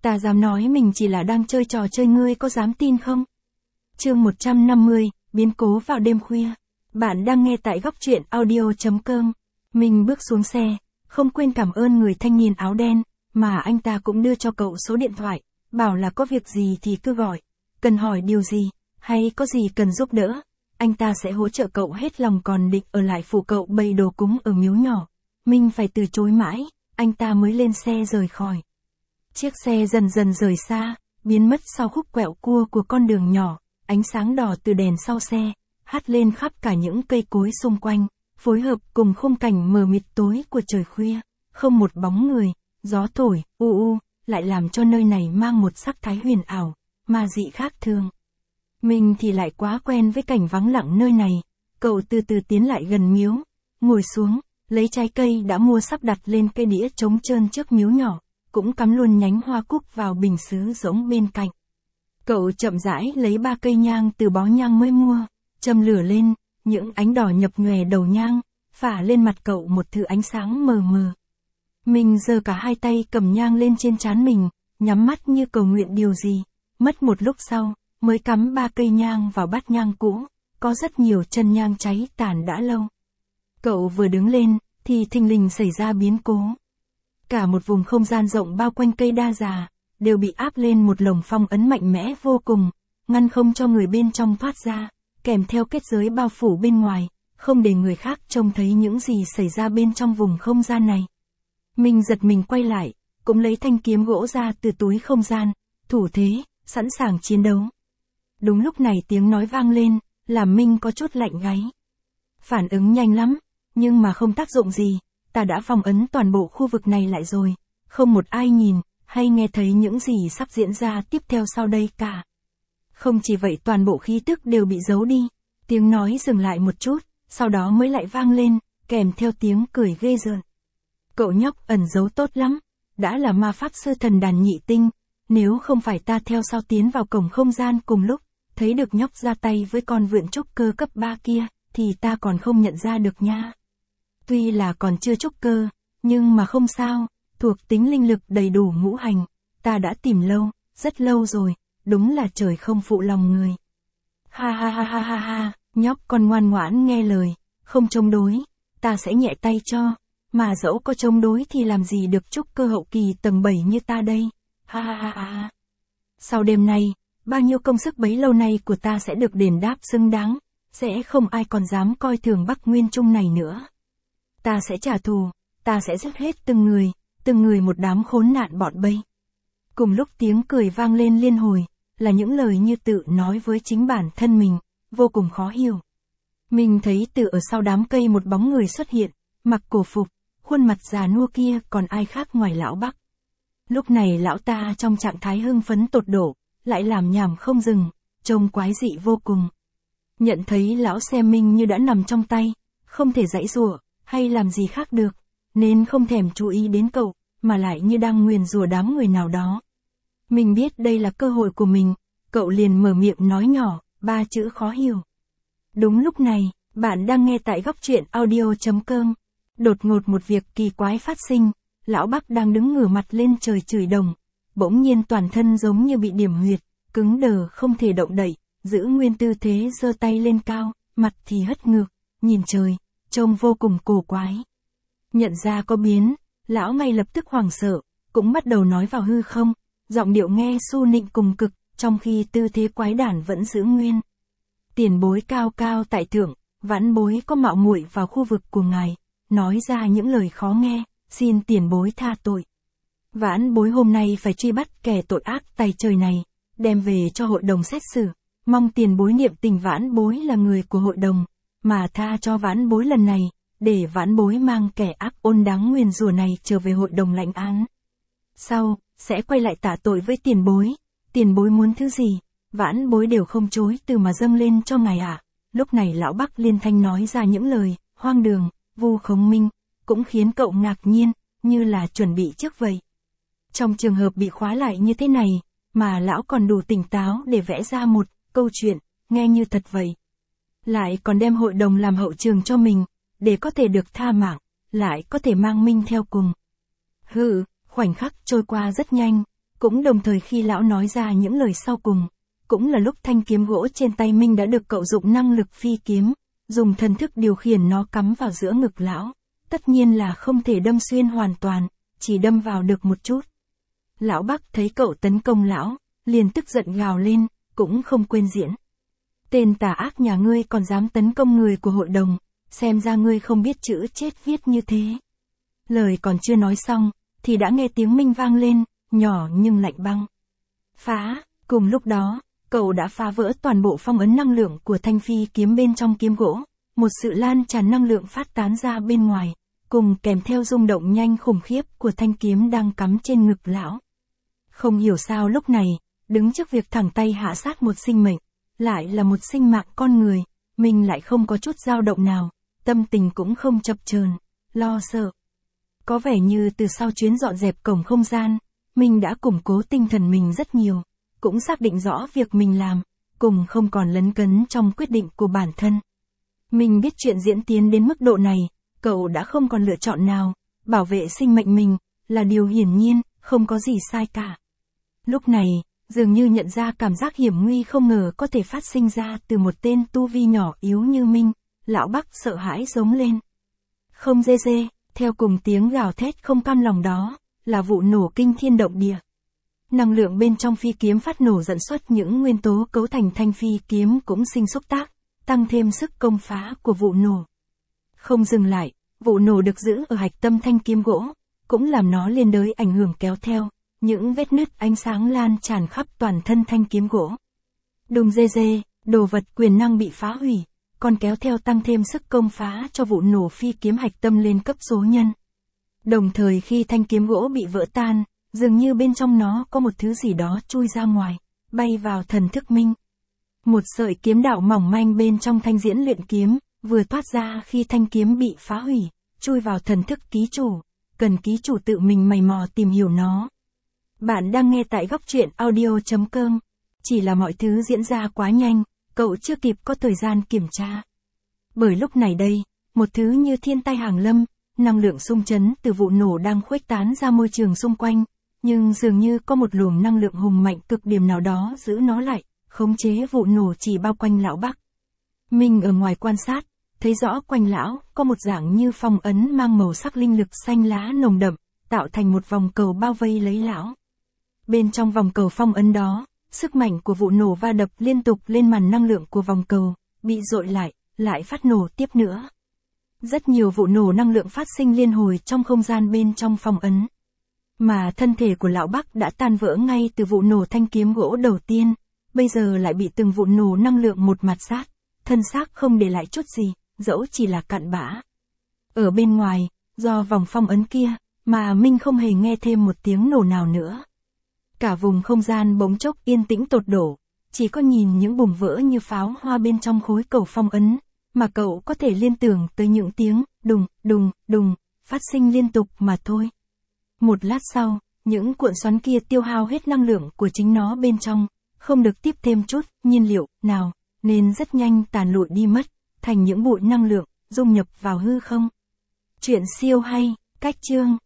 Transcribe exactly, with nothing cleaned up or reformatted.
Ta dám nói mình chỉ là đang chơi trò chơi, ngươi có dám tin không? Chương một trăm năm mươi, biến cố vào đêm khuya. Bạn đang nghe tại góc truyện audio chấm com. Mình bước xuống xe, không quên cảm ơn người thanh niên áo đen, mà anh ta cũng đưa cho cậu số điện thoại, bảo là có việc gì thì cứ gọi, cần hỏi điều gì, hay có gì cần giúp đỡ, anh ta sẽ hỗ trợ cậu hết lòng, còn định ở lại phụ cậu bày đồ cúng ở miếu nhỏ. Mình phải từ chối mãi, anh ta mới lên xe rời khỏi. Chiếc xe dần dần rời xa, biến mất sau khúc quẹo cua của con đường nhỏ, ánh sáng đỏ từ đèn sau xe, hắt lên khắp cả những cây cối xung quanh, phối hợp cùng khung cảnh mờ mịt tối của trời khuya, không một bóng người, gió thổi, u u, lại làm cho nơi này mang một sắc thái huyền ảo, ma dị khác thường. Mình thì lại quá quen với cảnh vắng lặng nơi này, cậu từ từ tiến lại gần miếu, ngồi xuống, lấy trái cây đã mua sắp đặt lên cây đĩa trống trơn trước miếu nhỏ, cũng cắm luôn nhánh hoa cúc vào bình sứ rỗng bên cạnh. Cậu chậm rãi lấy ba cây nhang từ bó nhang mới mua, châm lửa lên, những ánh đỏ nhập nhòe đầu nhang, phả lên mặt cậu một thứ ánh sáng mờ mờ. Mình giơ cả hai tay cầm nhang lên trên trán mình, nhắm mắt như cầu nguyện điều gì, mất một lúc sau, mới cắm ba cây nhang vào bát nhang cũ, có rất nhiều chân nhang cháy tàn đã lâu. Cậu vừa đứng lên, thì thình lình xảy ra biến cố. Cả một vùng không gian rộng bao quanh cây đa già, đều bị áp lên một lồng phong ấn mạnh mẽ vô cùng, ngăn không cho người bên trong thoát ra, kèm theo kết giới bao phủ bên ngoài, không để người khác trông thấy những gì xảy ra bên trong vùng không gian này. Mình giật mình quay lại, cũng lấy thanh kiếm gỗ ra từ túi không gian, thủ thế, sẵn sàng chiến đấu. Đúng lúc này tiếng nói vang lên, làm Minh có chút lạnh gáy. Phản ứng nhanh lắm, nhưng mà không tác dụng gì, ta đã phong ấn toàn bộ khu vực này lại rồi, không một ai nhìn, hay nghe thấy những gì sắp diễn ra tiếp theo sau đây cả. Không chỉ vậy, toàn bộ khí tức đều bị giấu đi, tiếng nói dừng lại một chút, sau đó mới lại vang lên, kèm theo tiếng cười ghê rợn. Cậu nhóc ẩn giấu tốt lắm, đã là ma pháp sư thần đàn nhị tinh, nếu không phải ta theo sau tiến vào cổng không gian cùng lúc, thấy được nhóc ra tay với con vượn trúc cơ cấp ba kia, thì ta còn không nhận ra được nha. Tuy là còn chưa trúc cơ, nhưng mà không sao, thuộc tính linh lực đầy đủ ngũ hành, ta đã tìm lâu, rất lâu rồi, đúng là trời không phụ lòng người. Ha ha ha ha ha ha, nhóc con ngoan ngoãn nghe lời, không chống đối, ta sẽ nhẹ tay cho, mà dẫu có chống đối thì làm gì được trúc cơ hậu kỳ tầng bảy như ta đây. Ha ha ha ha. Sau đêm nay, bao nhiêu công sức bấy lâu nay của ta sẽ được đền đáp xứng đáng, sẽ không ai còn dám coi thường Bắc Nguyên Trung này nữa. Ta sẽ trả thù, ta sẽ giết hết từng người, từng người một đám khốn nạn bọn Bây. Cùng lúc tiếng cười vang lên liên hồi, là những lời như tự nói với chính bản thân mình, vô cùng khó hiểu. Mình thấy từ ở sau đám cây một bóng người xuất hiện, mặc cổ phục, khuôn mặt già nua kia còn ai khác ngoài lão Bắc. Lúc này lão ta trong trạng thái hưng phấn tột độ, lại làm nhảm không dừng, trông quái dị vô cùng. Nhận thấy lão xem mình như đã nằm trong tay, không thể giãy giụa hay làm gì khác được, nên không thèm chú ý đến cậu, mà lại như đang nguyền rủa đám người nào đó. Mình biết đây là cơ hội của mình, cậu liền mở miệng nói nhỏ, ba chữ khó hiểu. Đúng lúc này, bạn đang nghe tại góc truyện audio chấm com. Đột ngột một việc kỳ quái phát sinh, lão Bắc đang đứng ngửa mặt lên trời chửi đồng, bỗng nhiên toàn thân giống như bị điểm huyệt, cứng đờ không thể động đậy, giữ nguyên tư thế giơ tay lên cao, mặt thì hất ngược, nhìn trời, trông vô cùng cổ quái. Nhận ra có biến, lão ngay lập tức hoảng sợ, cũng bắt đầu nói vào hư không, giọng điệu nghe su nịnh cùng cực, trong khi tư thế quái đản vẫn giữ nguyên. Tiền bối cao cao tại thượng, vãn bối có mạo muội vào khu vực của ngài, nói ra những lời khó nghe, xin tiền bối tha tội. Vãn bối hôm nay phải truy bắt kẻ tội ác tày trời này, đem về cho hội đồng xét xử, mong tiền bối niệm tình vãn bối là người của hội đồng, mà tha cho vãn bối lần này, để vãn bối mang kẻ ác ôn đáng nguyền rủa này trở về hội đồng lãnh án. Sau, sẽ quay lại tạ tội với tiền bối, tiền bối muốn thứ gì, vãn bối đều không chối từ mà dâng lên cho ngài ạ. À. Lúc này lão Bắc liên thanh nói ra những lời hoang đường, vu khống Minh, cũng khiến cậu ngạc nhiên, như là chuẩn bị trước vậy. Trong trường hợp bị khóa lại như thế này, mà lão còn đủ tỉnh táo để vẽ ra một câu chuyện, nghe như thật vậy. Lại còn đem hội đồng làm hậu trường cho mình, để có thể được tha mạng, lại có thể mang Minh theo cùng. Hừ, khoảnh khắc trôi qua rất nhanh, Cũng đồng thời khi lão nói ra những lời sau cùng, cũng là lúc thanh kiếm gỗ trên tay Minh đã được cậu dụng năng lực phi kiếm, dùng thần thức điều khiển nó cắm vào giữa ngực lão. Tất nhiên là không thể đâm xuyên hoàn toàn, chỉ đâm vào được một chút. Lão Bắc thấy cậu tấn công lão, liền tức giận gào lên, cũng không quên diễn. Tên tà ác nhà ngươi còn dám tấn công người của hội đồng, xem ra ngươi không biết chữ chết viết như thế. Lời còn chưa nói xong, thì đã nghe tiếng Minh vang lên, nhỏ nhưng lạnh băng. Phá, cùng lúc đó, cậu đã phá vỡ toàn bộ phong ấn năng lượng của thanh phi kiếm bên trong kiếm gỗ, một sự lan tràn năng lượng phát tán ra bên ngoài, cùng kèm theo rung động nhanh khủng khiếp của thanh kiếm đang cắm trên ngực lão. Không hiểu sao lúc này, đứng trước việc thẳng tay hạ sát một sinh mệnh, lại là một sinh mạng con người, mình lại không có chút dao động nào, tâm tình cũng không chập chờn, lo sợ. Có vẻ như từ sau chuyến dọn dẹp cổng không gian, mình đã củng cố tinh thần mình rất nhiều, cũng xác định rõ việc mình làm, cùng không còn lấn cấn trong quyết định của bản thân. Mình biết chuyện diễn tiến đến mức độ này, cậu đã không còn lựa chọn nào, bảo vệ sinh mệnh mình, là điều hiển nhiên, không có gì sai cả. Lúc này, dường như nhận ra cảm giác hiểm nguy không ngờ có thể phát sinh ra từ một tên tu vi nhỏ yếu như Minh, lão Bắc sợ hãi giống lên. Không dê dê, theo cùng tiếng gào thét không cam lòng đó, là vụ nổ kinh thiên động địa. Năng lượng bên trong phi kiếm phát nổ dẫn xuất những nguyên tố cấu thành thanh phi kiếm cũng sinh xúc tác, tăng thêm sức công phá của vụ nổ. Không dừng lại, vụ nổ được giữ ở hạch tâm thanh kiếm gỗ, cũng làm nó liên đới ảnh hưởng kéo theo, những vết nứt ánh sáng lan tràn khắp toàn thân thanh kiếm gỗ. Đùng dê dê, đồ vật quyền năng bị phá hủy, còn kéo theo tăng thêm sức công phá cho vụ nổ phi kiếm hạch tâm lên cấp số nhân. Đồng thời khi thanh kiếm gỗ bị vỡ tan, dường như bên trong nó có một thứ gì đó chui ra ngoài, bay vào thần thức Minh. Một sợi kiếm đạo mỏng manh bên trong thanh diễn luyện kiếm, vừa thoát ra khi thanh kiếm bị phá hủy, chui vào thần thức ký chủ, cần ký chủ tự mình mày mò tìm hiểu nó. Bạn đang nghe tại góc truyện audio chấm com. Chỉ là mọi thứ diễn ra quá nhanh, cậu chưa kịp có thời gian kiểm tra. Bởi lúc này đây, một thứ như thiên tai hàng lâm, năng lượng xung chấn từ vụ nổ đang khuếch tán ra môi trường xung quanh, nhưng dường như có một luồng năng lượng hùng mạnh cực điểm nào đó giữ nó lại, khống chế vụ nổ chỉ bao quanh lão Bắc. Mình ở ngoài quan sát, thấy rõ quanh lão có một dạng như phong ấn mang màu sắc linh lực xanh lá nồng đậm, tạo thành một vòng cầu bao vây lấy lão. Bên trong vòng cầu phong ấn đó, sức mạnh của vụ nổ va đập liên tục lên màn năng lượng của vòng cầu, bị dội lại, lại phát nổ tiếp nữa. Rất nhiều vụ nổ năng lượng phát sinh liên hồi trong không gian bên trong phong ấn. Mà thân thể của lão Bắc đã tan vỡ ngay từ vụ nổ thanh kiếm gỗ đầu tiên, bây giờ lại bị từng vụ nổ năng lượng một mặt sát, thân xác không để lại chút gì, dẫu chỉ là cặn bã. Ở bên ngoài, do vòng phong ấn kia, mà Minh không hề nghe thêm một tiếng nổ nào nữa. Cả vùng không gian bỗng chốc yên tĩnh tột đổ, chỉ có nhìn những bùng vỡ như pháo hoa bên trong khối cầu phong ấn, mà cậu có thể liên tưởng tới những tiếng đùng, đùng, đùng, phát sinh liên tục mà thôi. Một lát sau, những cuộn xoắn kia tiêu hao hết năng lượng của chính nó bên trong, không được tiếp thêm chút nhiên liệu nào, nên rất nhanh tàn lụi đi mất, thành những bụi năng lượng, dung nhập vào hư không. Chuyện siêu hay, cách chương.